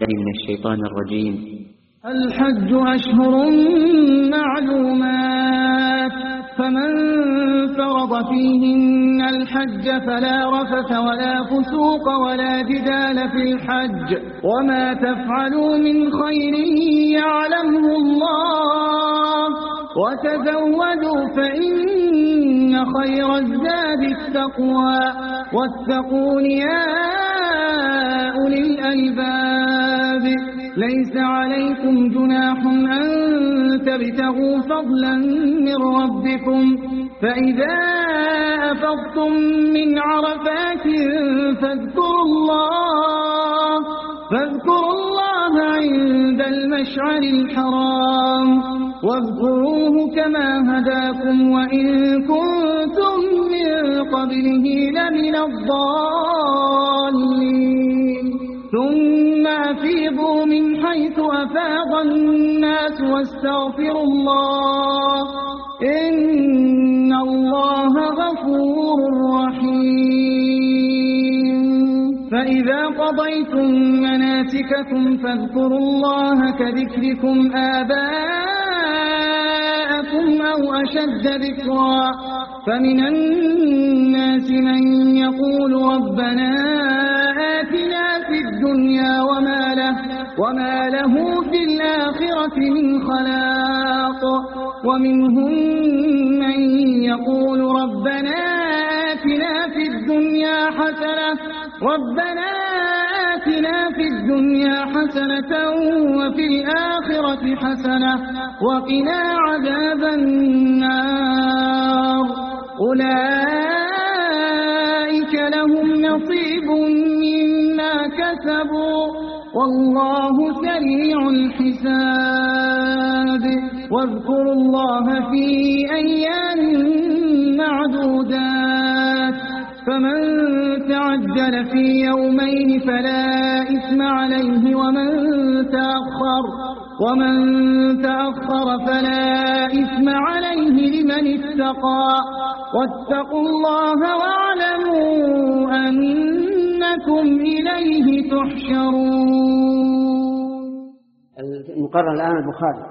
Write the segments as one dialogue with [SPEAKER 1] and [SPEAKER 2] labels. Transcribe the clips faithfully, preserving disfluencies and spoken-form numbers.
[SPEAKER 1] من الشيطان الرجيم.
[SPEAKER 2] الحج أشهر معلومات، فمن فرض فيهن الحج فلا رفث ولا فسوق ولا جدال في الحج، وما تفعلوا من خير يعلمه الله، وتزودوا فإن خير الزاد التقوى، واتقون يا أولي الألباب. ليس عليكم جناح أن تبتغوا فضلا من ربكم، فإذا أفضتم من عرفات فاذكروا الله فاذكروا الله عند المشعر الحرام، واذكروه كما هداكم وإن كنتم من قبله لمن الضالين. ثم أفيضوا من حيث أفاض الناس واستغفروا الله، إن الله غفور رحيم. فإذا قضيتم مناسككم فاذكروا الله كذكركم آباءكم أو أشد ذكرا، فمن الناس من يقول ربنا آتنا في الدنيا وما له, وما له في الآخرة من خلاق، ومنهم من يقول ربنا آتنا في الدنيا حسنة ربنا آتنا في الدنيا حسنة وفي الآخرة حسنة وقنا عذاب النار. أولئك لهم نصيب مما كسبوا والله سريع الحساب. واذكروا الله في أيام معدودات، فمن تعجل في يومين فلا إثم عليه ومن تأخر ومن تأخر فلا إثم عليه لمن اتقى. واتقوا الله واعلموا أنكم إليه تحشرون.
[SPEAKER 3] المقرر الآن البخاري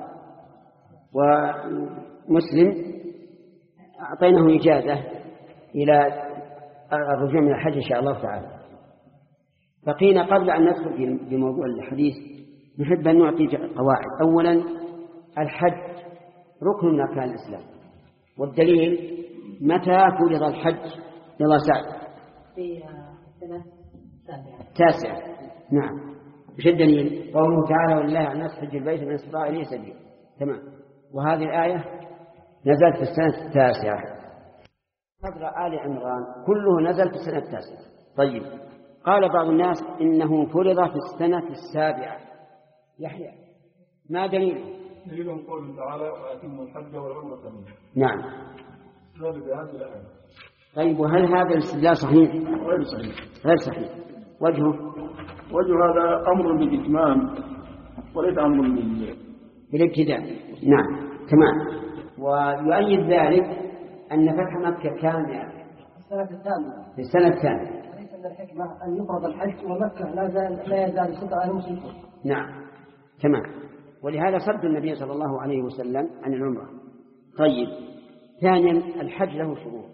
[SPEAKER 3] ومسلم أعطيناه إجازة إلى الرجوع من الحج إن شاء الله تعالى. فقيل قبل أن ندخل في موضوع الحديث نحب أن نعطي قواعد. أولا الحج ركن من أركان الإسلام، والدليل متى فرض الحج؟ يلا سعد.
[SPEAKER 4] في السنة
[SPEAKER 3] التاسعة. نعم. وش الدليل؟ قوله تعالى ولله على الناس حج البيت من استطاع إليه سبيلا. تمام. وهذه الآية نزلت في السنة التاسعة. قدر آل عمران كله نزل في السنة التاسعة. طيب، قال بعض الناس إنه فرض في السنة السابعة. يحيى ما دليله؟
[SPEAKER 5] دليلهم قوله تعالى وأتموا الحج والعمرة منه.
[SPEAKER 3] نعم.
[SPEAKER 5] هذا بهذه الآية.
[SPEAKER 3] طيب، وهل هذا الاستدلال صحيح؟
[SPEAKER 5] غير صحيح.
[SPEAKER 3] غير صحيح. وجهه؟
[SPEAKER 5] وجه هذا أمر بالإتمام وليس أمر
[SPEAKER 3] بالابتداء. نعم تمام. ويؤيد ذلك أن فتح مكة كان
[SPEAKER 4] السنة الثانية.
[SPEAKER 3] في السنة الثانية.
[SPEAKER 4] ليس من الحكمة أن يفرض الحج ومكة لا يزال لا يزال يستطيع المسلمون.
[SPEAKER 3] نعم تمام. ولهذا صد النبي صلى الله عليه وسلم عن العمرة. طيب، ثانيا الحج له شروط،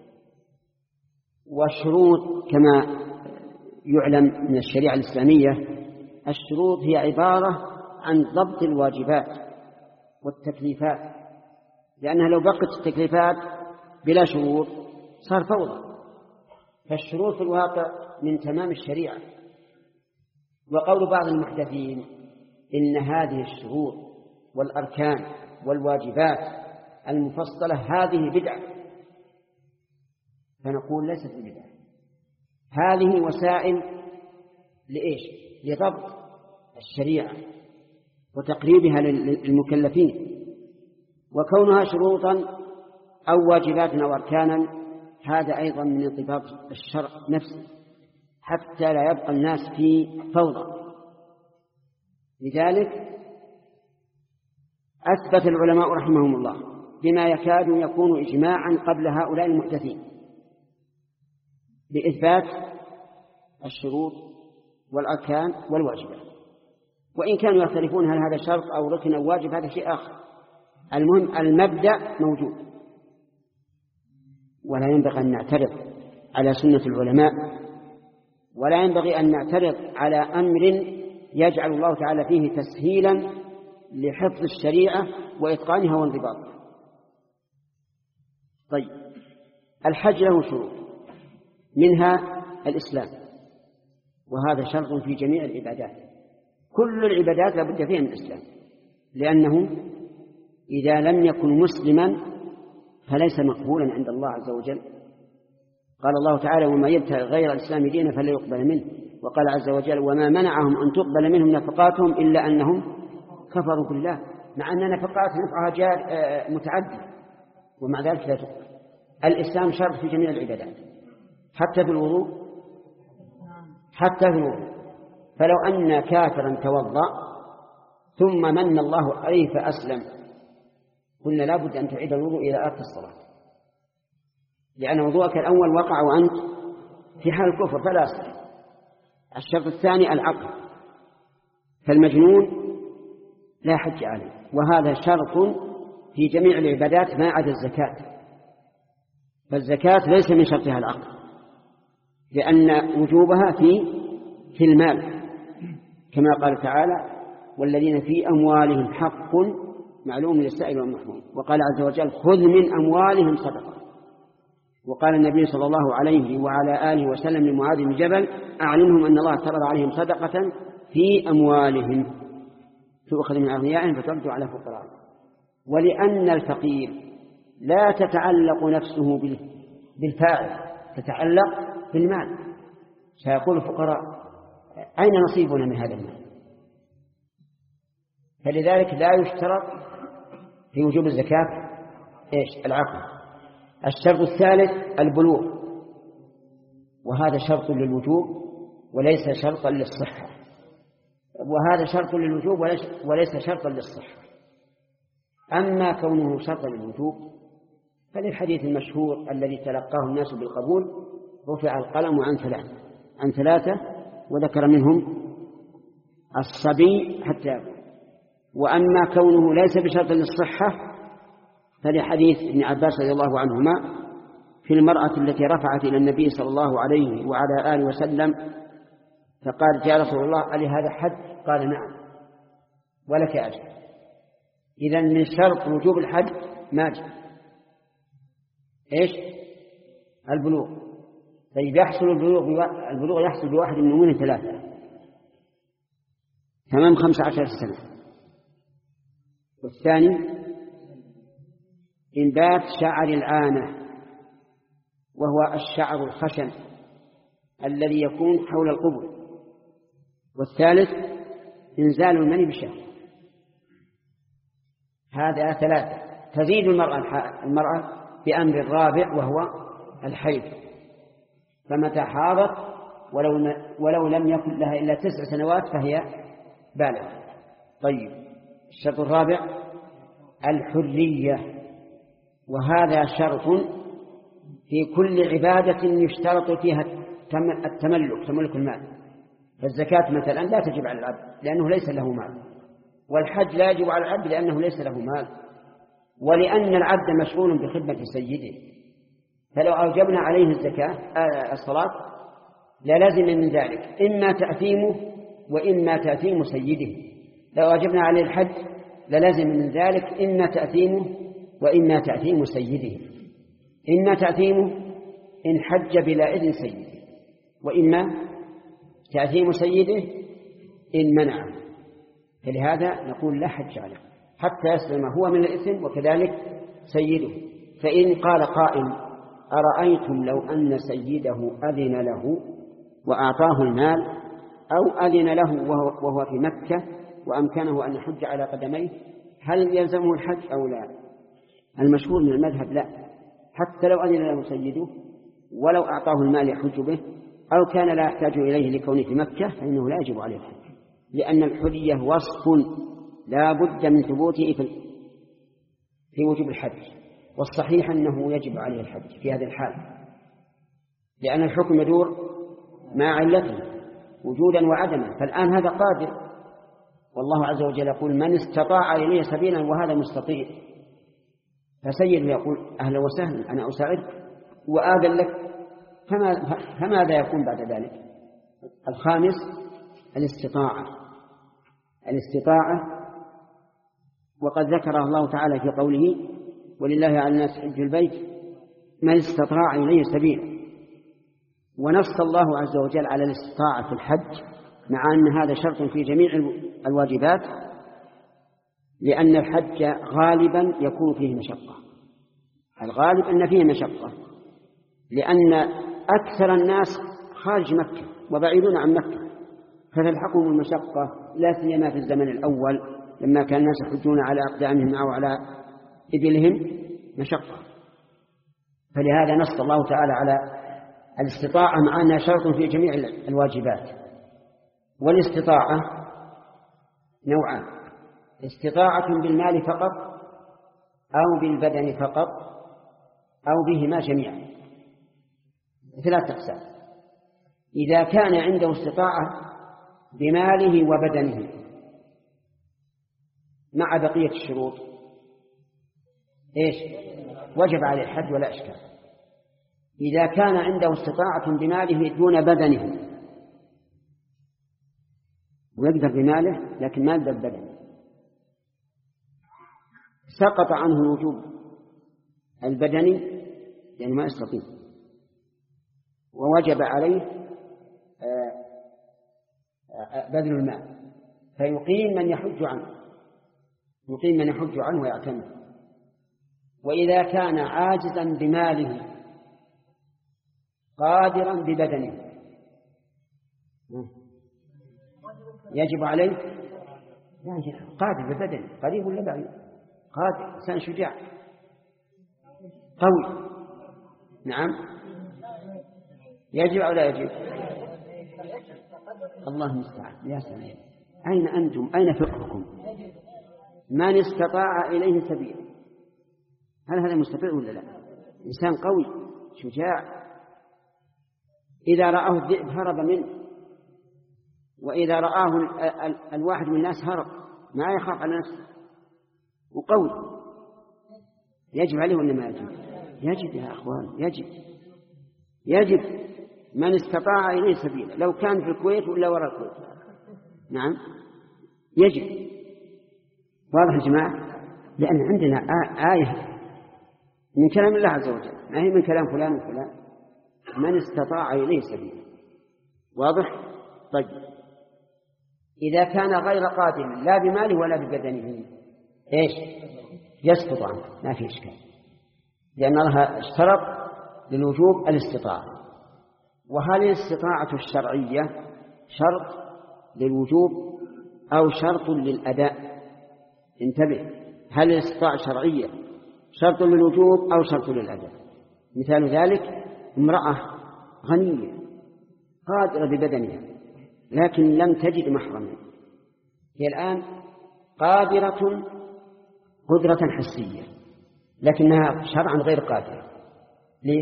[SPEAKER 3] والشروط كما يعلم من الشريعة الإسلامية الشروط هي عبارة عن ضبط الواجبات والتكليفات، لأنها لو بقت التكليفات بلا شروط صار فوضى. فالشروط في الواقع من تمام الشريعة. وقول بعض المحدثين إن هذه الشروط والأركان والواجبات المفصلة هذه بدعة، فنقول ليست بدعة، هذه وسائل لإيش؟ لضبط الشريعة وتقريبها للمكلفين. وكونها شروطا أو واجبات أو أركانا هذا أيضا من انضباط الشرع نفسه حتى لا يبقى الناس في فوضى. لذلك أثبت العلماء رحمهم الله بما يكاد يكون إجماعا قبل هؤلاء المحدثين بإثبات الشروط والأركان والواجبات. وإن كانوا يختلفون هل هذا شرط أو ركن أو واجب هذا شيء آخر. المهم المبدأ موجود. ولا ينبغي أن نعترض على سنة العلماء، ولا ينبغي أن نعترض على أمر يجعل الله تعالى فيه تسهيلا لحفظ الشريعة وإتقانها وانضباطها. طيب، الحج له شروط منها الإسلام، وهذا شرط في جميع العبادات. كل العبادات لا بد فيها من الإسلام، لأنه إذا لم يكن مسلما فليس مقبولا عند الله عز وجل. قال الله تعالى: وما يبتغي غير الإسلام دينا فلا يقبل منه. وقال عز وجل: وما منعهم أن تقبل منهم نفقاتهم إلا أنهم كفروا بالله. مع أن نفقات نفعها جار متعدد ومع ذلك لا تقبل. الإسلام شرط في جميع العبادات، حتى في الوضوء، حتى في الوضوء. فلو أن كافرا توضأ ثم من الله عليه فأسلم قلنا لا بد أن تعيد الوضوء إلى آخر الصلاة، لأن وضوءك الأول وقع وأنت في حال الكفر فلا أصل. الشرط الثاني العقل، فالمجنون لا حج عليه، وهذا شرط في جميع العبادات ما عدا الزكاة. فالزكاة ليس من شرطها العقل، لأن وجوبها في في المال، كما قال تعالى: والذين في أموالهم حق معلوم للسائل والمحروم. وقال عز وجل: خذ من أموالهم صدقة. وقال النبي صلى الله عليه وعلى آله وسلم لمعاذ بن جبل: أعلمهم أن الله افترض عليهم صدقة في أموالهم تؤخذ من أغنيائهم فترد على فقراء. ولأن الفقير لا تتعلق نفسه بالفاعل، تتعلق بالمال. سيقول الفقراء: أين نصيبنا من هذا المال؟ فلذلك لا يشترط في وجوب الزكاة إيش؟ العقل. الشرط الثالث البلوغ، وهذا شرط للوجوب وليس شرطا للصحة، وهذا شرط للوجوب وليس شرطا للصحة. أما كونه شرطا للوجوب فللحديث المشهور الذي تلقاه الناس بالقبول: رفع القلم عن ثلاثة عن ثلاثة وذكر منهم الصبي حتى يبلغ. وأما كونه ليس بشرط للصحة فلحديث ابن عباس رضي الله عنهما في المرأة التي رفعت إلى النبي صلى الله عليه وعلى آله وسلم فقالت: يا رسول الله ألي هذا حج؟ قال: نعم ولك أجر. إذن من شرط وجوب الحج ما جاء إيش؟ البلوغ. طيب، يحصل البلوغ البلوغ يحصل بواحد من أمور ثلاثة: تمام خمسة عشر سنة، والثاني إنبات شعر العانة وهو الشعر الخشن الذي يكون حول القبل، والثالث إنزال المني بشهر. هذا ثلاثة. تزيد المرأة المرأة بأمر الرابع وهو الحيض، فمتى حاضت ولو ولو لم يكن لها إلا تسع سنوات فهي بالغة. طيب، الشرط الرابع الحرية، وهذا شرط في كل عبادة يشترط فيها التملك، تملك المال. فالزكاة مثلا لا تجب على العبد لأنه ليس له مال، والحج لا يجب على العبد لأنه ليس له مال، ولأن العبد مشغول بخدمة سيده. فلو أوجبنا عليه الزكاة الصلاة لا لازم من ذلك إما تأثيمه وإما تأثيم سيده. لو أوجبنا عليه الحج لا لازم من ذلك إما تأثيمه وإما تأثيم سيده. إما تأثيمه إن حج بلا إذن سيده، وإما تأثيم سيده إن منعه. فلهذا نقول لا حج عليه حتى يسلم هو من الإثم وكذلك سيده. فإن قال قائل: أرأيتم لو أن سيده أذن له وأعطاه المال، أو أذن له وهو في مكة وأمكنه أن يحج على قدميه، هل يلزمه الحج أو لا؟ المشهور من المذهب لا، حتى لو أذن له سيده ولو أعطاه المال يحج به أو كان لا يحتاج إليه لكونه في مكة فإنه لا يجب عليه الحج، لأن الحرية وصف لا بد من ثبوته في وجوب الحج. والصحيح أنه يجب عليه الحج في هذه الحال، لأن الحكم يدور مع علته وجودا وعدما. فالآن هذا قادر والله عز وجل يقول من استطاع إليه سبيلا وهذا مستطيع، فسيد يقول أهلا وسهلا أنا أساعدك وآذن لك، فما فماذا يكون بعد ذلك؟ الخامس الاستطاعة. الاستطاعة وقد ذكرها الله تعالى في قوله ولله على الناس حج البيت من استطاع إليه سبيلا، ونص الله عز وجل على الاستطاعة في الحج مع أن هذا شرط في جميع الواجبات، لأن الحج غالبا يكون فيه مشقة، الغالب أن فيه مشقة، لأن أكثر الناس خارج مكة وبعيدون عن مكة، فتلحقهم المشقة لا سيما في الزمن الأول لما كان الناس يحجون على أقدامهم أو على إبلهم مشقة. فلهذا نص الله تعالى على الاستطاعة مع أنها شرط في جميع الواجبات. والاستطاعة نوعان: استطاعة بالمال فقط أو بالبدن فقط أو بهما جميعا، ثلاث أقسام. إذا كان عنده استطاعة بماله وبدنه مع بقية الشروط إيش؟ وجب عليه الحج ولا إشكال. إذا كان عنده استطاعة بماله دون بدنه ويقدر بماله لكن ما يقدر بدنه، سقط عنه الوجوب البدني يعني ما يستطيع، ووجب عليه بذل المال، فيقيم من يحج عنه يقيم من يحج عنه ويعتمد. وإذا كان عاجزا بماله قادرا ببدنه يجب عليه قادر ببدنه، قريب ولا بعيد؟ قادر، إنسان شجاع قوي، نعم يجب أو لا يجب؟ الله المستعان. يا سلام، أين أنتم؟ أين فقهكم؟ من استطاع إليه سبيلا، هل هذا مستطيع ولا لا؟ إنسان قوي شجاع، إذا رآه الذئب هرب منه، وإذا رآه الواحد من الناس هرب، ما يخاف على نفسه وقوي. يجب عليه ولا ما يجب؟ يجب يا أخوان، يجب يجب من استطاع إليه سبيلا، لو كان في الكويت ولا وراء الكويت، نعم يجب. واضح يا جماعة؟ لأن عندنا آية من كلام الله عز وجل، ما هي من كلام فلان وفلان. من استطاع إليه سبيلا، واضح؟ طيب إذا كان غير قادر لا بماله ولا ببدنه إيش؟ يسقط عنه، ما في إشكال، لأن الله اشترط للوجوب الاستطاعة. وهل الاستطاعة الشرعية شرط للوجوب أو شرط للأداء؟ انتبه، هل الاستطاعة الشرعية شرط للوجوب أو شرط للأداء؟ مثال ذلك امرأة غنية قادرة ببدنها لكن لم تجد محرما، هي الآن قادرة قدرة حسية لكنها شرعا غير قادرة. ليش؟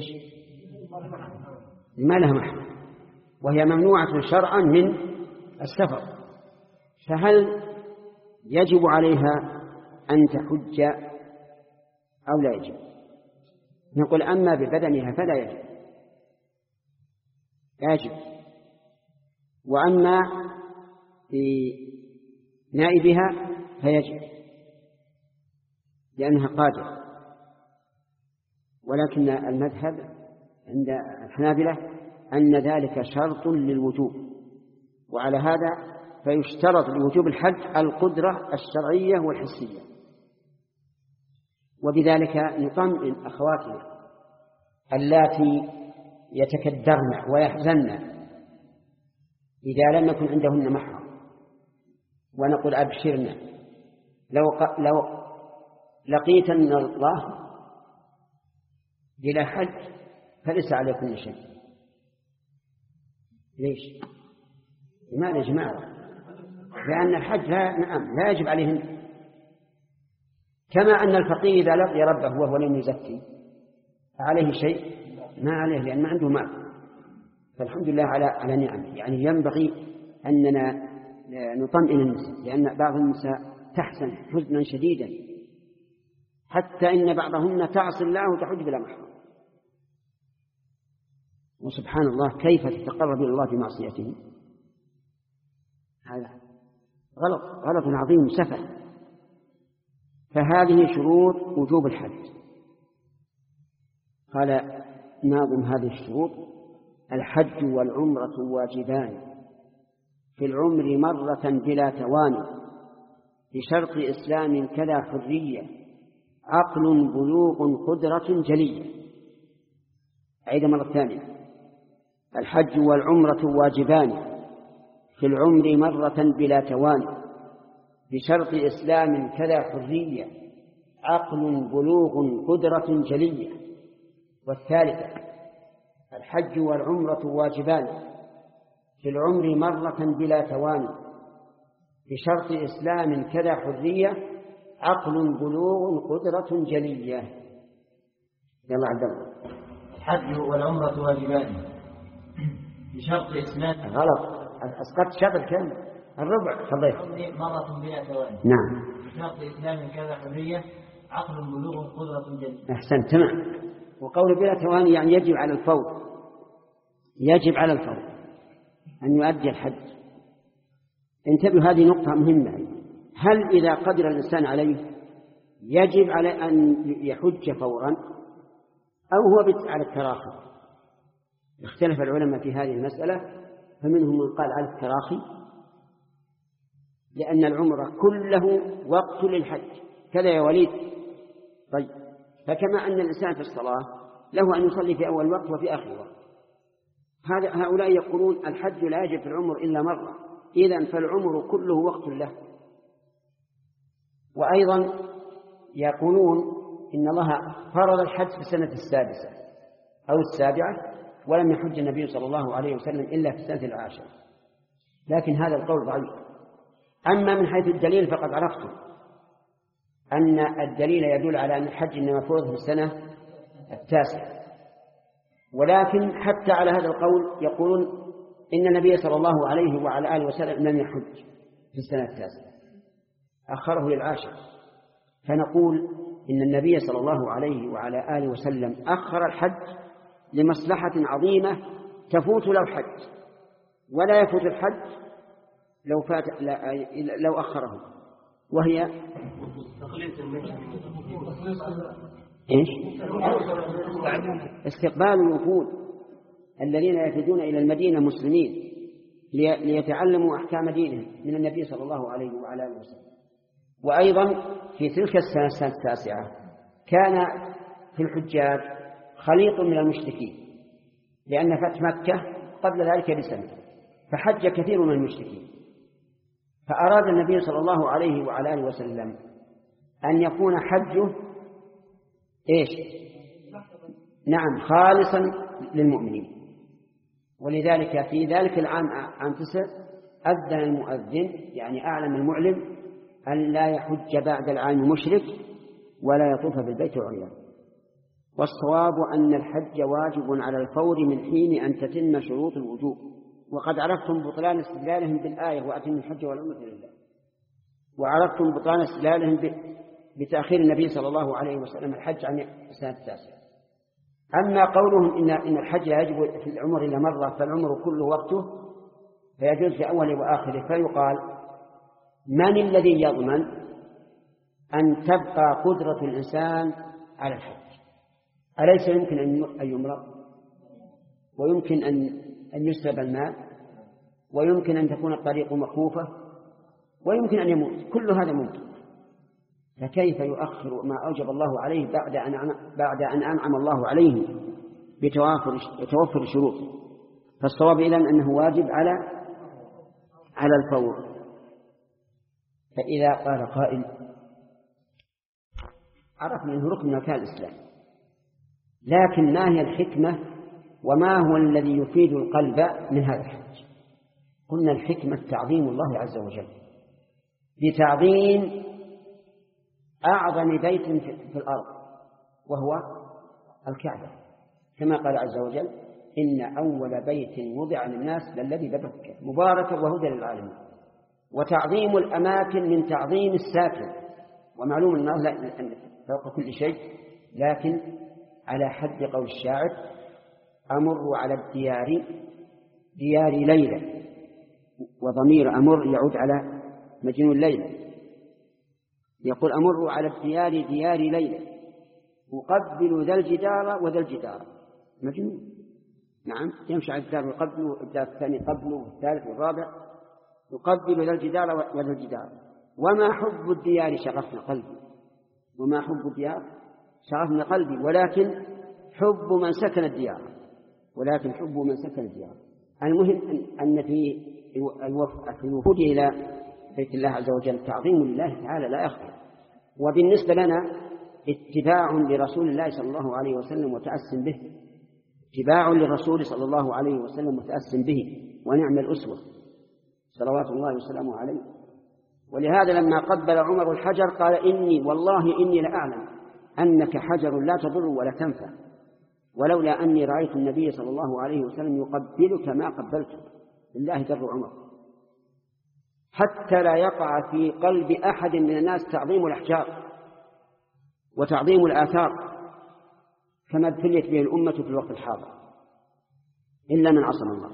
[SPEAKER 3] ما لها محرم، وهي ممنوعة شرعا من السفر، فهل يجب عليها أن تحج أو لا يجب؟ نقول أما ببدنها فلا يجب يجب وأما في نائبها فيجب لأنها قادرة. ولكن المذهب عند الحنابلة أن ذلك شرط للوجوب، وعلى هذا فيشترط لوجوب الحج القدرة الشرعية والحسية. وبذلك نطمئن أخواتنا اللاتي يتكدرن ويحزن إذا لم يكن عندهن محرم، ونقول أبشرنا لو, لو لقيت من الله بلا حج فليس عليكم شيء. ليش؟ لماذا يا جماعة؟ لأن الحج لا, نعم لا يجب عليهن، كما أن الفقير إذا لقي ربه وهو لم يزكي عليه شيء؟ ما عليه، لأن ما عنده مال. فالحمد لله على على نعمه. يعني ينبغي أننا نطمئن النساء، لأن بعض النساء تحزن حزنا شديدا حتى إن بعضهن تعصي الله وتحج بلا محرم. وسبحان الله كيف تتقرب إلى الله بمعصيته؟ هذا غلط غلط عظيم سفه. فهذه شروط وجوب الحج. قال ناظم هذه الشروط: الحج والعمرة واجبان في العمر مرة بلا تواني، بشرط إسلام كذا حرية، عقل بلوغ قدرة جلية. أعيد مرة ثانية: الحج والعمرة واجبان في العمر مرة بلا تواني، بشرط إسلام كذا حرية، عقل بلوغ قدرة جلية. والثالثة: الحج والعمرة واجبان في العمر مرة بلا تواني، بشرط إسلام كذا حرية، عقل بلوغ قدرة جلية. يلا عبد الله.
[SPEAKER 1] الحج والعمرة واجبان بشرط إسلام.
[SPEAKER 3] غلط، أسقطت شطر كامل الربع خليت.
[SPEAKER 1] مرة بلا تواني.
[SPEAKER 3] نعم.
[SPEAKER 1] بشرط إسلام كذا حرية، عقل بلوغ قدرة جلية.
[SPEAKER 3] أحسنت تمام. وقول بلا تواني يعني يجب على الفور، يجب على الفور أن يؤدي الحج. انتبهوا هذه نقطة مهمة. هل إذا قدر الإنسان عليه يجب على أن يحج فورا أو هو على التراخي؟ اختلف العلماء في هذه المسألة، فمنهم من قال على التراخي لأن العمرة كله وقت للحج كذا يا وليد. طيب، فكما أن الإنسان في الصلاة له أن يصلي في أول وقت وفي آخر وقت، هذا هؤلاء يقولون الحج لا يجب في العمر إلا مرة، إذن فالعمر كله وقت له. وأيضا يقولون إن الله فرض الحج في السنة السادسة أو السابعة، ولم يحج النبي صلى الله عليه وسلم إلا في السنة العاشرة، لكن هذا القول ضعيف. أما من حيث الدليل فقد عرفتم أن الدليل يدل على أن الحج إنما فرض في السنة التاسعة، ولكن حتى على هذا القول يقولون إن النبي صلى الله عليه وعلى آله وسلم لم يحج في السنة التاسعة، أخره للعاشر. فنقول إن النبي صلى الله عليه وعلى آله وسلم أخر الحج لمصلحة عظيمة تفوت لو حج، ولا يفوت الحج لو فات لو أخره، وهي إيش؟ استقبال الوفود الذين يفدون إلى المدينة مسلمين ليتعلموا أحكام دينهم من النبي صلى الله عليه وعلى آله وسلم. وأيضا في تلك السنة التاسعة كان في الحجاج خليط من المشركين، لأن فتح مكة قبل ذلك بسنة، فحج كثير من المشركين، فأراد النبي صلى الله عليه وعلى آله وسلم أن يكون حجه إيش؟ نعم، خالصا للمؤمنين. ولذلك في ذلك العام عام تسع أذن المؤذن، يعني أعلم المعلم، أن لا يحج بعد العام مشرك ولا يطوف بالبيت عريان. والصواب أن الحج واجب على الفور من حين أن تتم شروط الوجوب، وقد عرفتم بطلان استدلالهم بالآية وأتم الحج والعمرة لله، وعرفتم بطلان استدلالهم بتأخير النبي صلى الله عليه وسلم الحج عن السنة التاسعة. أما قولهم إن إن الحج لا يجب في العمر إلا مرة، فالعمر كله وقته، فيجوز في أوله وآخره. فيقال من الذي يضمن أن تبقى قدرة الإنسان على الحج؟ أليس يمكن أن يمرض، ويمكن أن أن يسلب المال، ويمكن أن تكون الطريق مخوفة، ويمكن أن يموت؟ كل هذا ممكن، فكيف يؤخر ما أوجب الله عليه بعد أن بعد أن أنعم الله عليه بتوافر بتوفر الشروط؟ فالصواب إذن أنه واجب على على الفور. فإذا قال قائل عرفنا أنه ركن من أركان الإسلام، لكن ما هي الحكمة وما هو الذي يفيد القلب من هذا الحج؟ قلنا الحكمة تعظيم الله عز وجل بتعظيم أعظم بيت في الأرض وهو الكعبة، كما قال عز وجل إن أول بيت وضع للناس للذي ببكة مباركا وهدى للعالمين. وتعظيم الأماكن من تعظيم الساكن، ومعلوم أنه فوق كل شيء، لكن على حد قول الشاعر: أمر على الديار ديار ليلة، وضمير أمر يعود على مجنون ليلة. يقول: أمر على الديار ديار ليلة أقبل ذا الجدار وذا الجدار، مجنون. نعم، يمشي على الدار ويقبله، الدار الثاني قبله، والثالث والرابع، يقبل ذا الجدار وذا الجدار. وما حب الديار شغفنا قلبي، وما حب الديار شغفنا قلبي، ولكن حب من سكن الديار، ولكن حب من سكن الديار. المهم أن في الوفود إلى بيت الله عز وجل تعظيم الله تعالى لا يخفى. وبالنسبة لنا اتباع لرسول الله صلى الله عليه وسلم وتأسٍ به، اتباع للرسول صلى الله عليه وسلم وتأسٍ به، ونعم الأسوة صلوات الله وسلامه عليه. ولهذا لما قبل عمر الحجر قال: إني والله إني لأعلم أنك حجر لا تضر ولا تنفع، ولولا أني رأيت النبي صلى الله عليه وسلم يقبلك ما قبلتك. لله در عمر، حتى لا يقع في قلب أحد من الناس تعظيم الأحجار وتعظيم الآثار كما ابتليت به الأمة في الوقت الحاضر، إلا من عصم الله.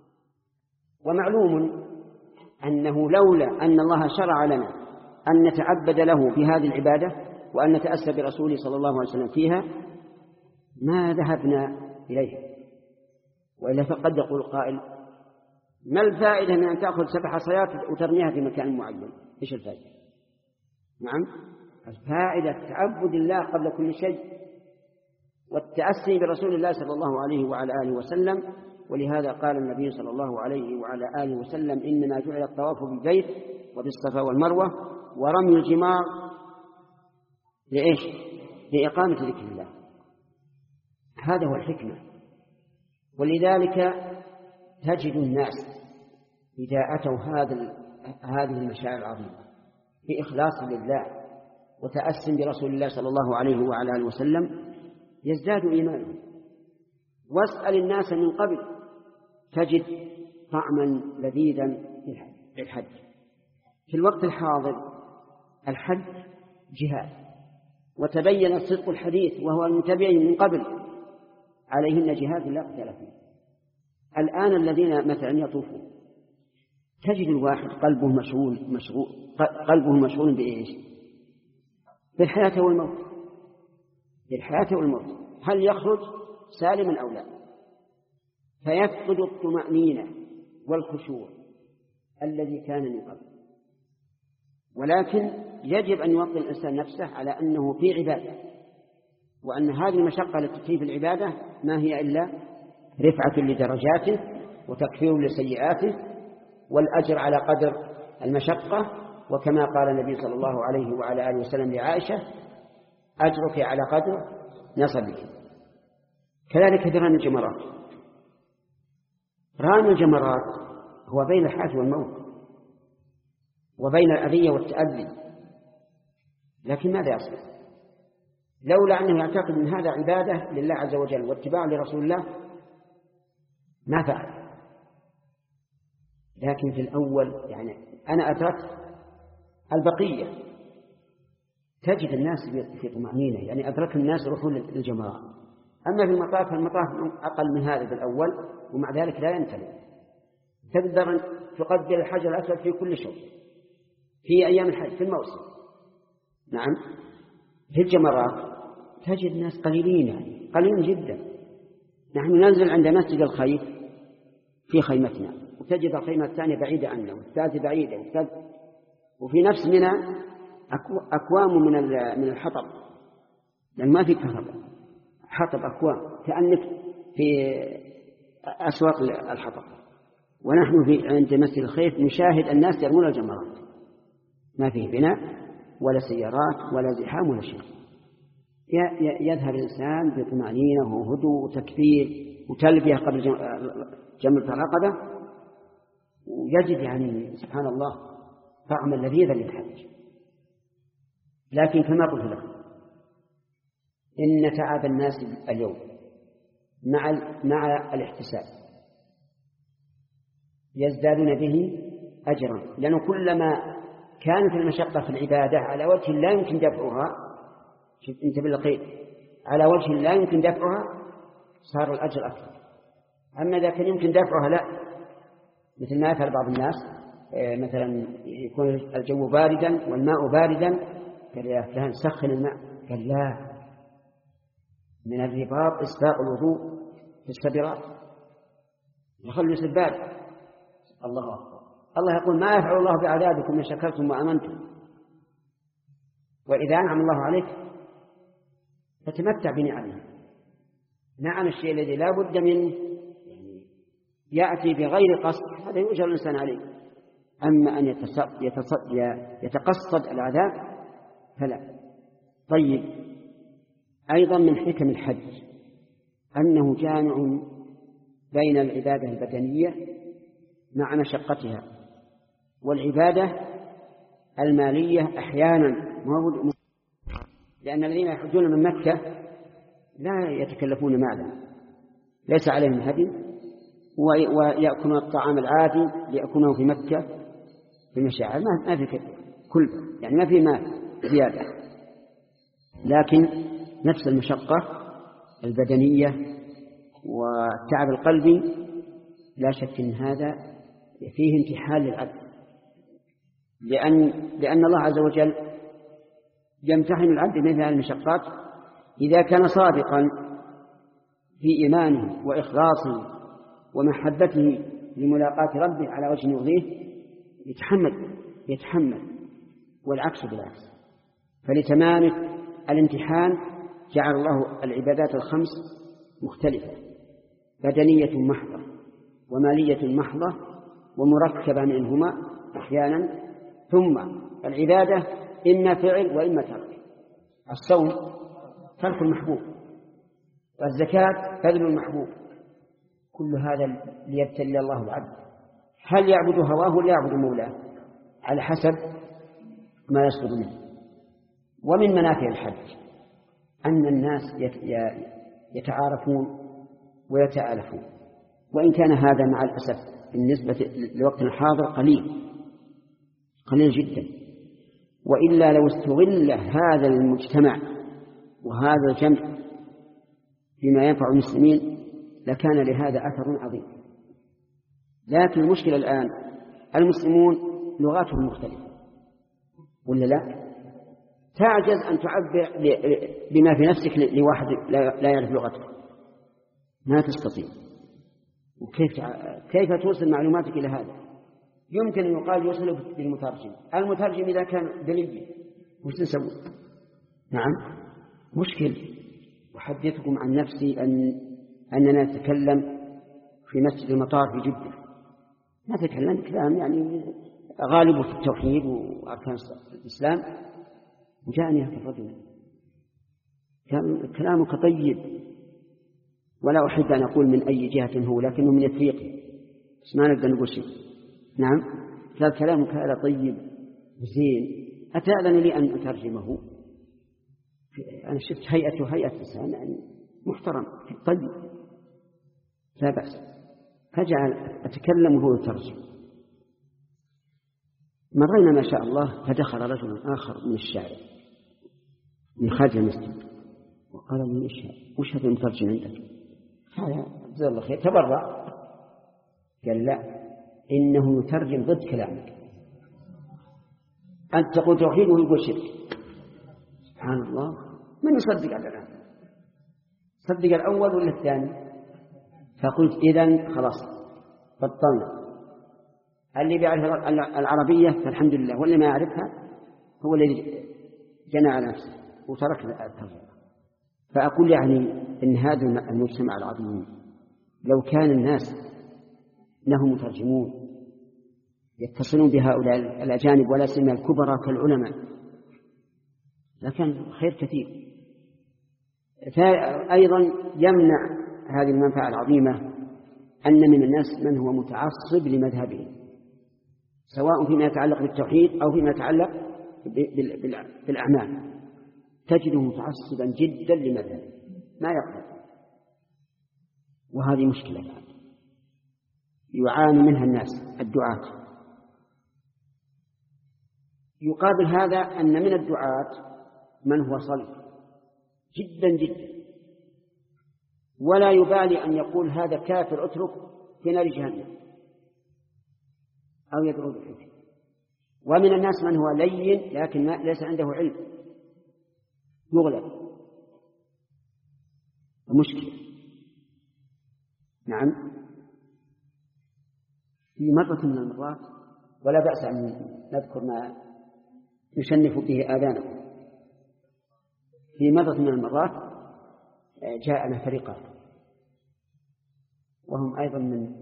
[SPEAKER 3] ومعلوم أنه لولا أن الله شرع لنا أن نتعبد له بهذه العبادة وأن نتأسى برسوله صلى الله عليه وسلم فيها ما ذهبنا إليه. وإلا فقد يقول قائل: ما الفائدة من أن تأخذ سبع حصيات وترميها في مكان معين؟ إيش الفائدة؟ نعم، الفائدة تعبد الله قبل كل شيء، والتأسي برسول الله صلى الله عليه وعلى آله وسلم. ولهذا قال النبي صلى الله عليه وعلى آله وسلم: إنما جعل الطواف بالبيت وبالصفا والمروة ورمي الجمار لإيش؟ لإقامة ذكر الله. هذا هو الحكمة. ولذلك تجد الناس إذا أتوا هذا هذه المشاعر العظيمة بإخلاص لله وتأسٍ برسول الله صلى الله عليه وعلى آله وسلم يزداد إيمانهم. واسأل الناس من قبل تجد طعما لذيذا في الحج. في الوقت الحاضر الحج جهاد، وتبين صدق الحديث وهو المتبع من قبل عليهن جهاد لا قتال فيه. الآن الذين مثلا يطوفون تجد الواحد قلبه مشغول مشغول قلبه مشغول بإيش؟ بالحياة والموت، بالحياة والموت، هل يخرج سالما أو لا؟ فيفقد الطمأنينة والخشوع الذي كان من قبل. ولكن يجب أن يوطن الإنسان نفسه على أنه في عبادة، وأن هذه المشقة التي في العبادة ما هي إلا رفعة لدرجاته وتكفير لسيئاته، والأجر على قدر المشقة. وكما قال النبي صلى الله عليه وعلى آله وسلم لعائشة: أجرك على قدر نصبك. كذلك في رمي الجمرات، رمي الجمرات هو بين الحياة والموت وبين الأذية والتأذي، لكن ماذا يصنع؟ لولا أنه يعتقد أن هذا عبادة لله عز وجل واتباع لرسول الله ما فعل. لكن في الأول يعني أنا أدركت البقية تجد الناس في طمأنينة، يعني أدرك الناس يروحون للجمرات. أما في المطاف فالمطاف أقل من هذا في الأول، ومع ذلك لا ينتهي. تقدر أن تقبل الحجر الأسود في كل شيء في أيام الحج في الموسم. نعم، في الجمرات تجد ناس قليلين، يعني قليلين جدا. نحن ننزل عند مسجد الخيف في خيمتنا، وتجد الخيمة الثانية بعيدة عنا، والثالثة بعيدة، والثالثة وفي نفس منها أكوام من من الحطب، لأن ما في كهرباء، حطب أكوام كأنك في أسواق الحطب. ونحن في عند مسجد الخيف نشاهد الناس يرمون الجمرات، ما فيه بناء ولا سيارات ولا زحام ولا شيء. يذهب الإنسان بطمأنينة وهدوء وتكبير وتلبية قبل جمرة العقبة، ويجد يعني سبحان الله طعما لذيذا للحج. لكن كما قلت لكم إن تعب الناس اليوم مع مع الاحتساب يزدادون به أجرا، لأنه كلما كانت المشقة في العبادة على وجه لا يمكن دفعها، انت بالقيد على وجه لا يمكن دفعها، صار الأجر أكثر. أما إذا كان يمكن دفعها لا، مثل ما يفعل بعض الناس، مثلا يكون الجو باردا والماء باردا، قال يا فلان سخن الماء، قال لا، من الرباط إسباغ الوضوء في السبرات، يخلوا السبال. الله أكبر. الله يقول ما يفعل الله بعذابكم إن شكرتم وآمنتم، وإذا أنعم الله عليك فتمتع بنعمه. نعم الشيء الذي لا بد منه يعني يأتي بغير قصد، هذا يؤجر الإنسان عليه. أما أن يتقصد العذاب فلا. طيب، أيضا من حكم الحج أنه جامع بين العبادة البدنية مع مشقتها والعبادة المالية أحيانا، لأن الذين يحجون من مكة لا يتكلفون مالا، ليس عليهم هدي، ويأكلون الطعام العادي ليأكلونه في مكة في المشاعر، ما في كل يعني ما في مال زيادة، لكن نفس المشقة البدنية والتعب القلبي لا شك أن هذا فيه امتحان للعبد، لأن, لأن الله عز وجل يمتحن العبد بمثل المشقات إذا كان صادقا في إيمانه وإخلاصه ومحبته لملاقاة ربه على وجه يرضيه يتحمل يتحمل والعكس بالعكس. فلتمام الامتحان جعل الله العبادات الخمس مختلفة، بدنية محضة ومالية محضة ومركبة منهما أحيانا. ثم العبادة إما فعل وإما ترك، الصوم ترك المحبوب، والزكاة بذل المحبوب، كل هذا ليبتلي الله العبد هل يعبد هواه ولا يعبد مولاه على حسب ما يصدر منه. ومن منافع الحج أن الناس يتعارفون ويتآلفون، وإن كان هذا مع الأسف بالنسبة لوقتنا الحاضر قليل قليل جدا، وإلا لو استغل هذا المجتمع وهذا الجمع بما ينفع المسلمين لكان لهذا أثر عظيم. لكن المشكلة الآن المسلمون لغاتهم مختلفة ولا لا؟ تعجز أن تعبر بما في نفسك لواحد لا يعرف لغتك، ما تستطيع. وكيف كيف توصل معلوماتك إلى هذا؟ يمكن أن يقال يوصل بالمترجم، المترجم إذا كان دليل وش نسوي؟ نعم مشكل. أحدثكم عن نفسي أن أننا نتكلم في مسجد المطار في جدة، نتكلم كلام يعني غالبه في التوحيد وأركان الإسلام، وجاءني هذا الرجل كان كلامك طيب، ولا أحب أن أقول من أي جهة هو، لكنه من أفريقيا بس ما نقدر نقول شيء. نعم قال كلامك هذا طيب وزين، أتأذن لي أن أترجمه؟ أنا شفت هيئته هيئة إنسان يعني محترم طيب لا بأس، فجعل أتكلم وهو يترجم. مرينا ما شاء الله فدخل رجل آخر من الشارع من خارج المسجد وقال لي وش هذا المترجم عندك؟ قال جزاه الله خير تبرع. قال لا، إنه يترجم ضد كلامك، أنت تقول توحيد وهو يقول شرك. سبحان الله، من يصدق على الآن؟ صدق الأول ولا الثاني؟ فقلت إذن خلاص بطلنا، اللي بيعرف العربية فالحمد لله، واللي ما يعرفها هو الذي جنى على نفسه وترك الترجمة. فأقول يعني إن هذا المجتمع العظيم لو كان الناس لهم مترجمون يتصلون بهؤلاء الأجانب ولا سيما الكبرى كالعلماء لكن خير كثير. أيضا يمنع هذه المنفعة العظيمة أن من الناس من هو متعصب لمذهبه، سواء فيما يتعلق بالتوحيد أو فيما يتعلق بالأعمال، تجده متعصبا جدا لمذهبه ما يقبل، وهذه مشكلة يعاني منها الناس الدعاة يقابل هذا أن من الدعاة من هو صلب جدا جدا ولا يبالي أن يقول هذا كافر اترك في نار جهنم أو يدعو بالحكم. ومن الناس من هو لين لكن ليس عنده علم يغلب مشكلة. نعم في مرة من المرات ولا بأس أن نذكر ما يشنف به آذانكم. في مرة من المرات جاءنا فريقان وهم أيضا من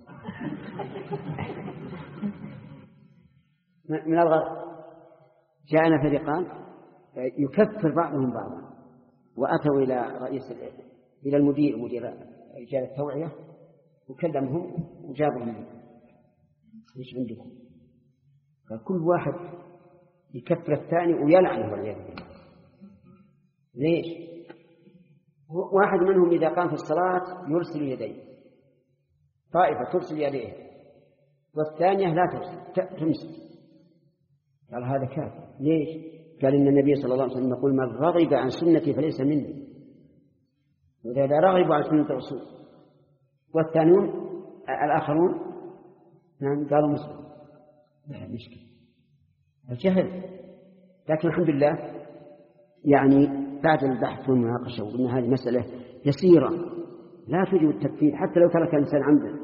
[SPEAKER 3] من الغرب. جاءنا فريقان يكفر بعضهم بعضا وأتوا إلى رئيس إلى المدير مدير رجال التوعية وكلمهم وجابهم ايش عندكم؟ فكل واحد يكفر الثاني ويلعنه والعياذ بالله. ليش؟ واحد منهم إذا قام في الصلاة يرسل يديه، طائفة ترسل يديه والثانية لا ترسل تمسك. قال هذا كافر. ليش؟ قال إن النبي صلى الله عليه وسلم يقول من رغب عن سنتي فليس مني، وإذا رغبوا عن سنة الرسول. والثانون الآخرون نعم قالوا مسلم. لا مشكلة الجهل. لكن الحمد لله يعني بعد البحث والمناقشة وأن هذه مسألة يسيرة لا توجب التكفير حتى لو ترك الإنسان عمدا.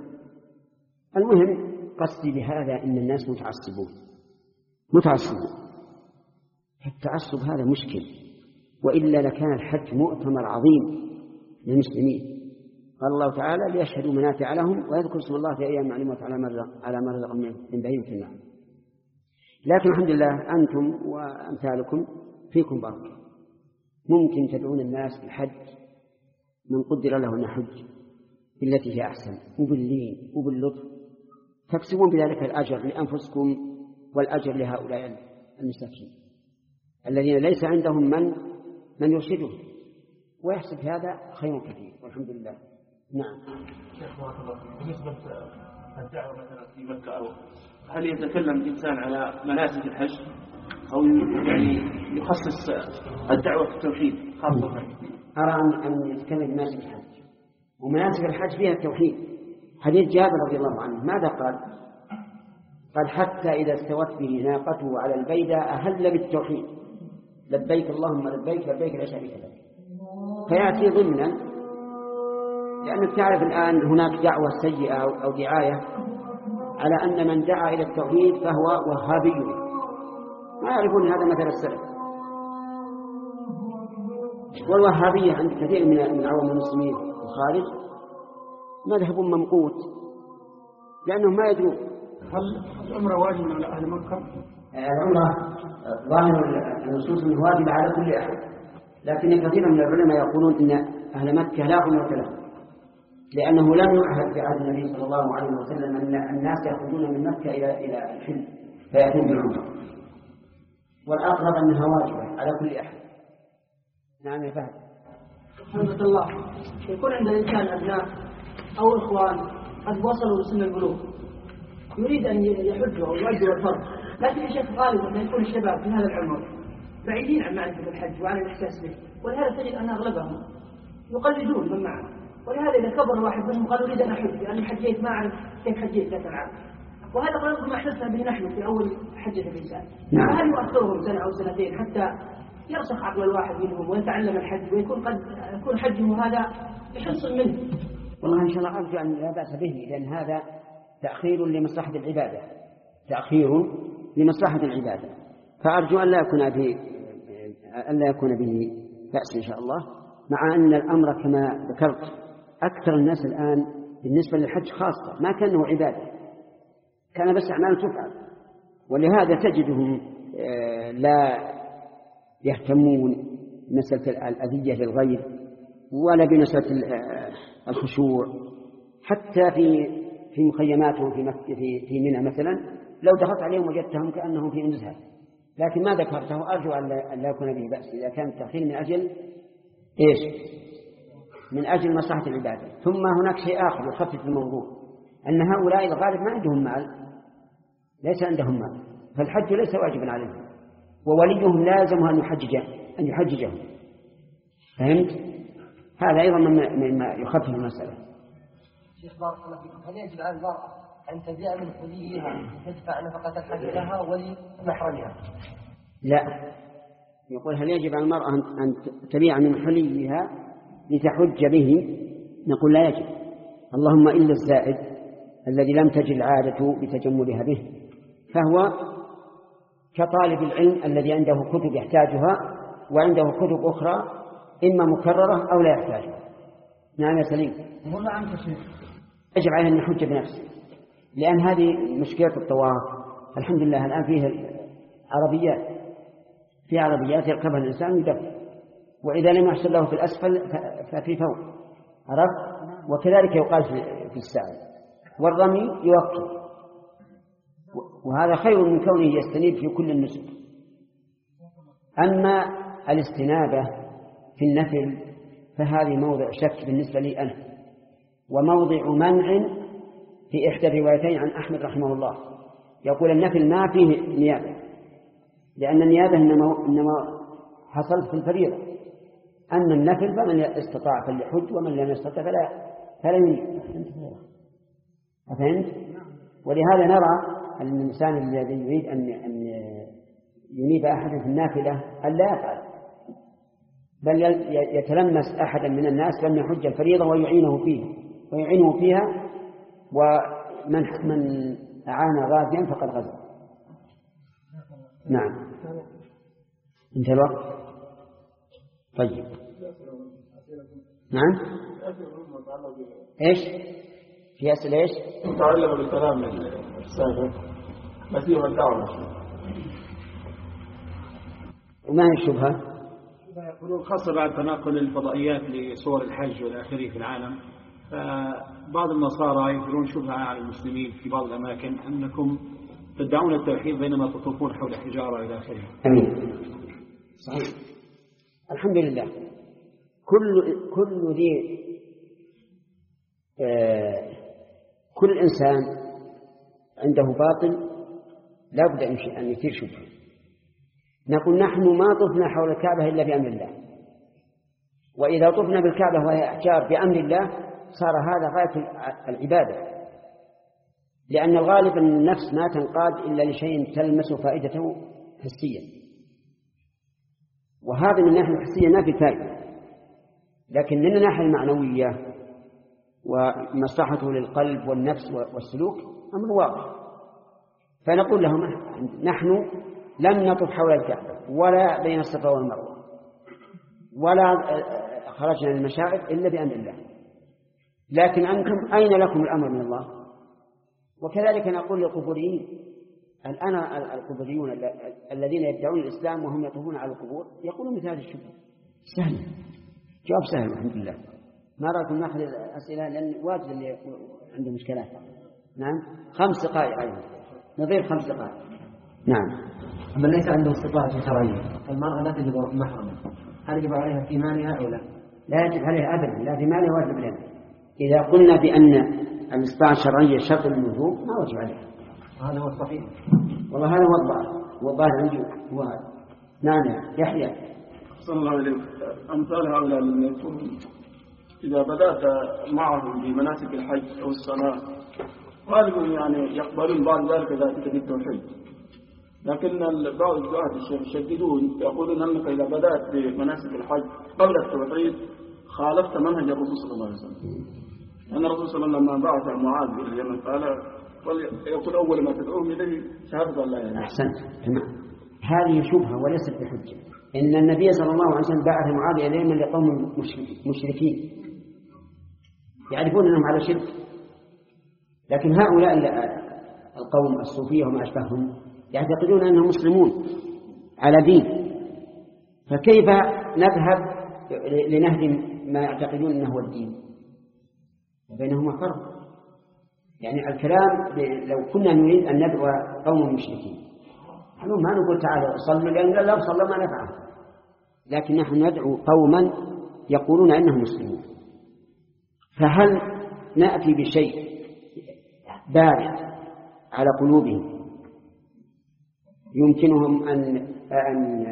[SPEAKER 3] المهم قصدي بهذا إن الناس متعصبون متعصبون. التعصب هذا مشكل، وإلا لكان الحج مؤتمر عظيم للمسلمين. قال الله تعالى ليشهدوا منافع لهم ويذكروا اسم الله في أيام معلومات على ما رزقهم من بهيمة النعم. لكن الحمد لله أنتم وأمثالكم فيكم بركة. ممكن تدعون الناس بالحج من قدر له أن يحج بالتي هي أحسن وباللين وباللطف، تكسبون بذلك الأجر لأنفسكم والأجر لهؤلاء المساكين الذين ليس عندهم من من يرشدهم، ويحسب هذا خير كثير والحمد لله. نعم.
[SPEAKER 5] شيخ بارك الله فيك، بالنسبة الدعوة مثلا في مكة أو هل يتكلم الإنسان على مناسك الحج أو يعني يخصص الدعوة في التوحيد خاصة؟
[SPEAKER 3] أرى أن يتكلم بمناسك الحج، ومناسك الحج فيها التوحيد. حديث جابر رضي الله عنه ماذا قال؟ قال حتى إذا استوت به ناقته على البيدة أهل بالتوحيد لبيك اللهم لبيك لبيك لا شريك لك. فيأتي ضمنا، لأنك تعرف الآن هناك دعوة سيئة أو دعاية على أن من دعا إلى التوحيد فهو وهابي، ما يعرفون هذا مثل السلف. والوهابية عند كثير من عوام المسلمين الخارج مذهب ممقوت لأنهم ما يدرون.
[SPEAKER 5] هل العمرة واجبة على أهل مكة؟
[SPEAKER 3] العمرة ظاهر النصوص واجبة على كل أحد، لكن كثير من العلماء يقولون إن أهل مكة لا عمرة لهم، لأنه لم يعهد في عهد النبي صلى الله عليه وسلم أن الناس يخرجون من مكة إلى إلى الحل فيأتون بالعمرة، والأقرب أنها واجبة على كل أحد. نعم يا فهد.
[SPEAKER 4] رحمة الله. يكون عند الإنسان أبناء أو إخوان قد وصلوا لسن البلوغ يريد أن يحج أو يؤدي الفرض، لكن الشيخ غالبا أن يكون الشباب في هذا العمر بعيدين عن معرفة الحج وعن الإحساس به، ولهذا تجد أن أغلبهم يقلدون من معه. ولهذا إذا كبر واحد منهم قال أريد أن أحج لأني حجيت ما أعرف كيف حجيت ذات العام، وهذا قريب ما حدثنا به نحن في أول حجة الإنسان. فهل يؤخرهم سنة أو سنتين حتى يرسخ عقل الواحد منهم ويتعلم الحج ويكون قد يكون حجه هذا يحصل منه؟
[SPEAKER 3] والله إن شاء الله أرجو أن لا بأس به، لأن هذا تأخير لمصلحة العبادة، تأخير لمصلحة العبادة، فأرجو أن لا يكون به أن لا يكون به بأس إن شاء الله. مع أن الأمر كما ذكرت أكثر الناس الآن بالنسبة للحج خاصة ما كانه عبادة، كان بس أعمال تفعل، ولهذا تجدهم لا يهتمون بمسألة الأذية للغير ولا بمسألة الخشوع. حتى في في مخيماتهم في في في منى مثلا لو دخلت عليهم وجدتهم كأنهم في نزهة، لكن ما ذكرته أرجو أن لا يكون به بأس إذا كان التأخير من أجل إيش؟ من أجل مصلحة العبادة. ثم هناك شيء آخر يخفف الموضوع، أن هؤلاء الغالب ما عندهم مال، ليس عندهم مال، فالحج ليس واجبا عليهم. ووليهم لازم أن يحجج أن يحججهم. فهمت؟ هذا أيضا مما يخفف المسألة.
[SPEAKER 4] شيخ بارك الله فيكم، هل يجب على المرأة أن تبيع من وليها تدفع نفقة الحج لها ولمحرمها؟
[SPEAKER 3] لا، يقول هل يجب على المرأة أن تبيع من حليها لتحج به؟ نقول لا يجب، اللهم إلا الزائد الذي لم تجد العادة بتجملها به، فهو كطالب العلم الذي عنده كتب يحتاجها وعنده كتب أخرى إما مكررة أو لا يحتاجها. نعم يا سليم.
[SPEAKER 1] والله عنك شيء
[SPEAKER 3] يجب عليه أن يحج بنفسه، لأن هذه مشكلة الطواف. الحمد لله الآن فيه عربيات، في عربيات يركبها الإنسان يدفع، وإذا لم يحصل له في الأسفل ففي فوق، عرفت؟ وكذلك يقال في السعي، والرمي يوقف، وهذا خير من كونه يستنيب في كل النسك. أما الاستنابة في النفل فهذه موضع شك بالنسبة لي أنا، وموضع منع في إحدى الروايتين عن أحمد رحمه الله، يقول النفل ما فيه نيابة، لأن النيابة إنما, إنما حصلت في الفريضة، أما النفل فمن استطاع فليحج ومن لم يستطع فلا فلا ينيب. أفهمت؟ ولهذا نرى أن الإنسان الذي يريد أن ينيب أحدا في النافلة أن لا يفعل، بل يتلمس أحدا من الناس بأن يحج الفريضة ويعينه فيها ويعينه فيها ومن من أعان غازيا فقد غزا. نعم. انتهى الوقت. طيب. نعم. ايش؟ في أسئلة ايش؟
[SPEAKER 6] تعلم بالكلام السابق مثير الدعوة.
[SPEAKER 3] وما هي الشبهة؟
[SPEAKER 7] يقولون خاصة بعد تناقل الفضائيات لصور الحج والآخرين في العالم، فبعض النصارى يثيرون شبهة على المسلمين في بعض الأماكن أنكم تدعون التوحيد بينما تطوفون حول حجارة إلى آخره.
[SPEAKER 3] أمين. صحيح. الحمد لله. كل كل ذي آه كل إنسان عنده باطل لا بد أن يثير شبهة. نقول نحن ما طفنا حول الكعبة إلا بأمر الله، وإذا طفنا بالكعبة وهي أحجار بأمر الله صار هذا غاية العبادة، لأن الغالب أن النفس ما تنقاد إلا لشيء تلمس فائدته حسيا، وهذا من الناحية الحسية ما في فائدة، لكن من الناحية المعنوية ومصلحته للقلب والنفس والسلوك أمر واضح. فنقول لهم نحن لم نطف حول الكعبة ولا بين الصفا والمروة ولا خرجنا للمشاعر إلا بأمر الله، لكن أنتم أين لكم الأمر من الله؟ وكذلك نقول للقبوريين الآن القبوريون الذين يدعون الإسلام وهم يطوفون على القبور يقولون مثل هذه الشبهة. سهل، جواب سهل الحمد لله. ما رأيكم نأخذ الأسئلة لأن واجد اللي عنده مشكلات. نعم. خمس دقائق أيضا نظير خمس دقائق. نعم.
[SPEAKER 1] من ليس عنده استطاعة شرعية المرأة لا تجب محرمة، هل يجب عليها في مالها أو لا؟
[SPEAKER 3] لا يجب عليها أبدا، لا في مالها واجب لها. إذا قلنا بأن الاستطاعة الشرعية شرط الوجوب ما واجب عليها.
[SPEAKER 1] هذا هو الصحيح.
[SPEAKER 3] والله هذا هو الظاهر، والظاهر عندي هو هذا. نعم يحيى.
[SPEAKER 6] صلى الله عليه وسلم. أمثال هؤلاء من يكون إذا بدأت معهم بمناسك الحج أو الصلاة غالبا يعني يقبلون بعد ذلك إذا أتيت بالتوحيد، لكن بعض الجهات يشددون يقولون أنك إذا بدأت بمناسك الحج قبل التوحيد خالفت منهج الرسول صلى الله عليه وسلم، أن الرسول صلى الله عليه وسلم لما بعث معاذ إلى اليمن قال يقول أول ما تدعوهم إليه شهادة الله يعني.
[SPEAKER 3] أحسنت تمام. هذه شبهة وليست بحجة. إن النبي صلى الله عليه وسلم بعث معاذ إلى اليمن لقوم مشركين يعرفون أنهم على شرك، لكن هؤلاء القوم الصوفية وما أشبههم يعتقدون أنهم مسلمون على دين، فكيف نذهب لنهدم ما يعتقدون أنه هو الدين؟ وبينهما فرق. يعني الكلام لو كنا نريد أن ندعو قوم مشركين نحن ما نقول تعالوا صلوا، لأن لو صلوا ما نفعل، لكن نحن ندعو قوما يقولون أنهم مسلمون. فهل نأتي بشيء بارد على قلوبهم يمكنهم أن أن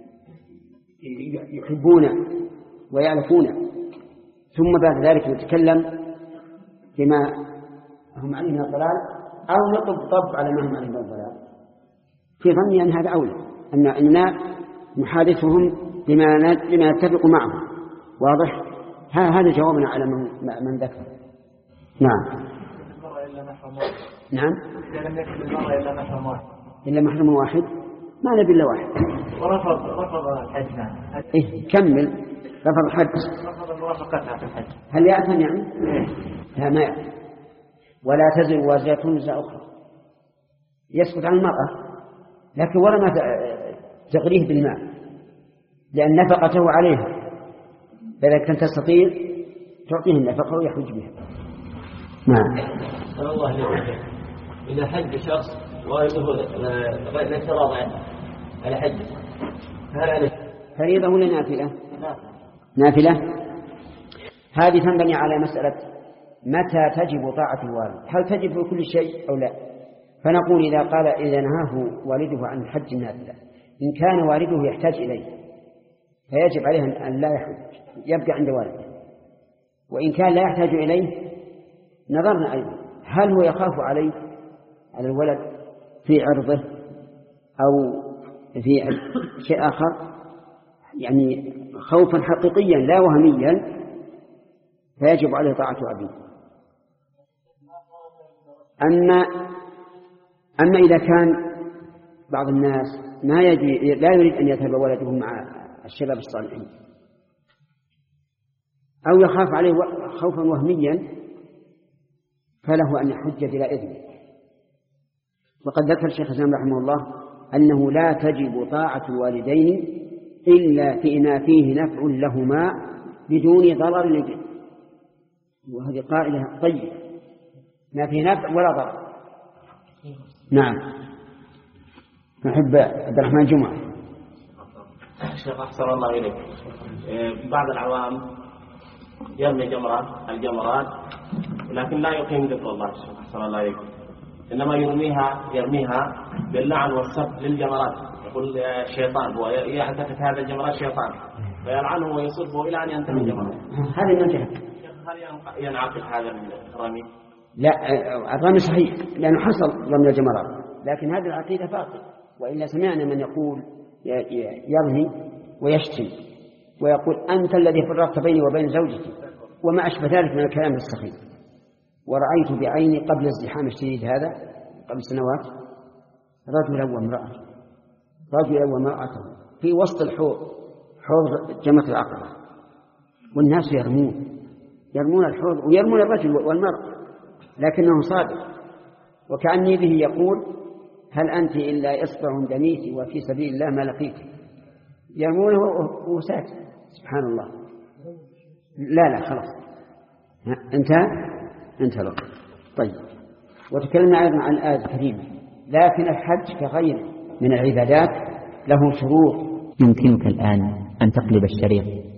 [SPEAKER 3] يحبون ويعرفون، ثم بعد ذلك يتكلم بما هم عليه من الضلال أو نطب طب على ما هم عليه من الضلال، في ظني أن هذا أولى، أن أن نحادثهم بما بما يتفق معهم. واضح؟ هذا جوابنا على من, من ذكر. نعم. نعم.
[SPEAKER 1] إذا لم يكن المرأة إلا محرم واحد.
[SPEAKER 3] إلا محرم واحد، ما نبي إلا واحد.
[SPEAKER 1] ورفض رفض الحج. نعم.
[SPEAKER 3] إيه كمل. رفض الحج.
[SPEAKER 1] رفض مرافقتها في الحج.
[SPEAKER 3] هل يأثم يعني؟ لا ما يأثم. ولا تزر وازرة وزر أخرى. يسقط عن المرأة، لكن ولا ما تغريه بالمال، لأن نفقته عليها، فإذا كنت تستطيع تعطيه النفقة ويحج بها. نعم.
[SPEAKER 1] الله عليه. إذا حج شخص والده ليس راضيا على حج، هل عليه
[SPEAKER 3] فريضة ولا نافلة؟ نافلة. هذه تنبني على مسألة متى تجب طاعة الوالد، هل تجب في كل شيء أو لا؟ فنقول إذا قال إذا نهاه والده عن الحج النافلة، إن كان والده يحتاج إليه فيجب عليه أن لا يحج، يبقى عند والده. وإن كان لا يحتاج إليه نظرنا أيضا هل هو يخاف عليه على الولد في عرضه أو في شيء آخر، يعني خوفا حقيقيا لا وهميا، فيجب عليه طاعة أبيه. أما أما إذا كان بعض الناس ما يجي لا يريد أن يذهب ولده مع الشباب الصالحين، أو يخاف عليه خوفا وهميا، فله أن يحج بلا إذن. وقد ذكر الشيخ الإسلام رحمه الله أنه لا تجب طاعة الوالدين إلا فيما فيه نفع لهما بدون ضرر للجن، وهذه قاعدة طيبة، ما فيه نفع ولا ضرر. نعم. نحب عبد الرحمن جمعة.
[SPEAKER 5] شيخ أحسن الله إليك، بعض العوام يرمي جمرات الجمرات ولكن لا يقيم ذكر الله. شيخ أحسن الله إليك، إنما يرميها يرميها باللعن والسب للجمرات، يقول الشيطان هو يعتقد هذا الجمرات شيطان فيلعنه ويصرفه إلى أن ينتهي الجمرات.
[SPEAKER 3] هذه من جهة.
[SPEAKER 5] هل ينعقد هذا الرمي؟
[SPEAKER 3] لا، الرمي صحيح لأنه حصل رمي الجمرات، لكن هذه العقيدة باطلة. وإلا سمعنا من يقول يرمي ويشتم ويقول أنت الذي فرقت بيني وبين زوجتي وما أشبه ذلك من الكلام السخيف. ورأيت بعيني قبل الازدحام الشديد هذا قبل سنوات رجل وامرأة رجل وامرأته في وسط الحوض، حوض جمرة العقبة، والناس يرمون يرمون الحوض ويرمون الرجل والمرأة، لكنه صادق، وكأني به يقول هل أنت إلا إصبع دميت وفي سبيل الله ما لقيت. يرمونه وساكت. سبحان الله. لا لا خلاص انتهى انتهى له. طيب، وتكلمنا أيضا عن الآية الكريمة، لكن الحج كغيره من العبادات له شروط.
[SPEAKER 8] يمكنك الآن أن تقلب الشريط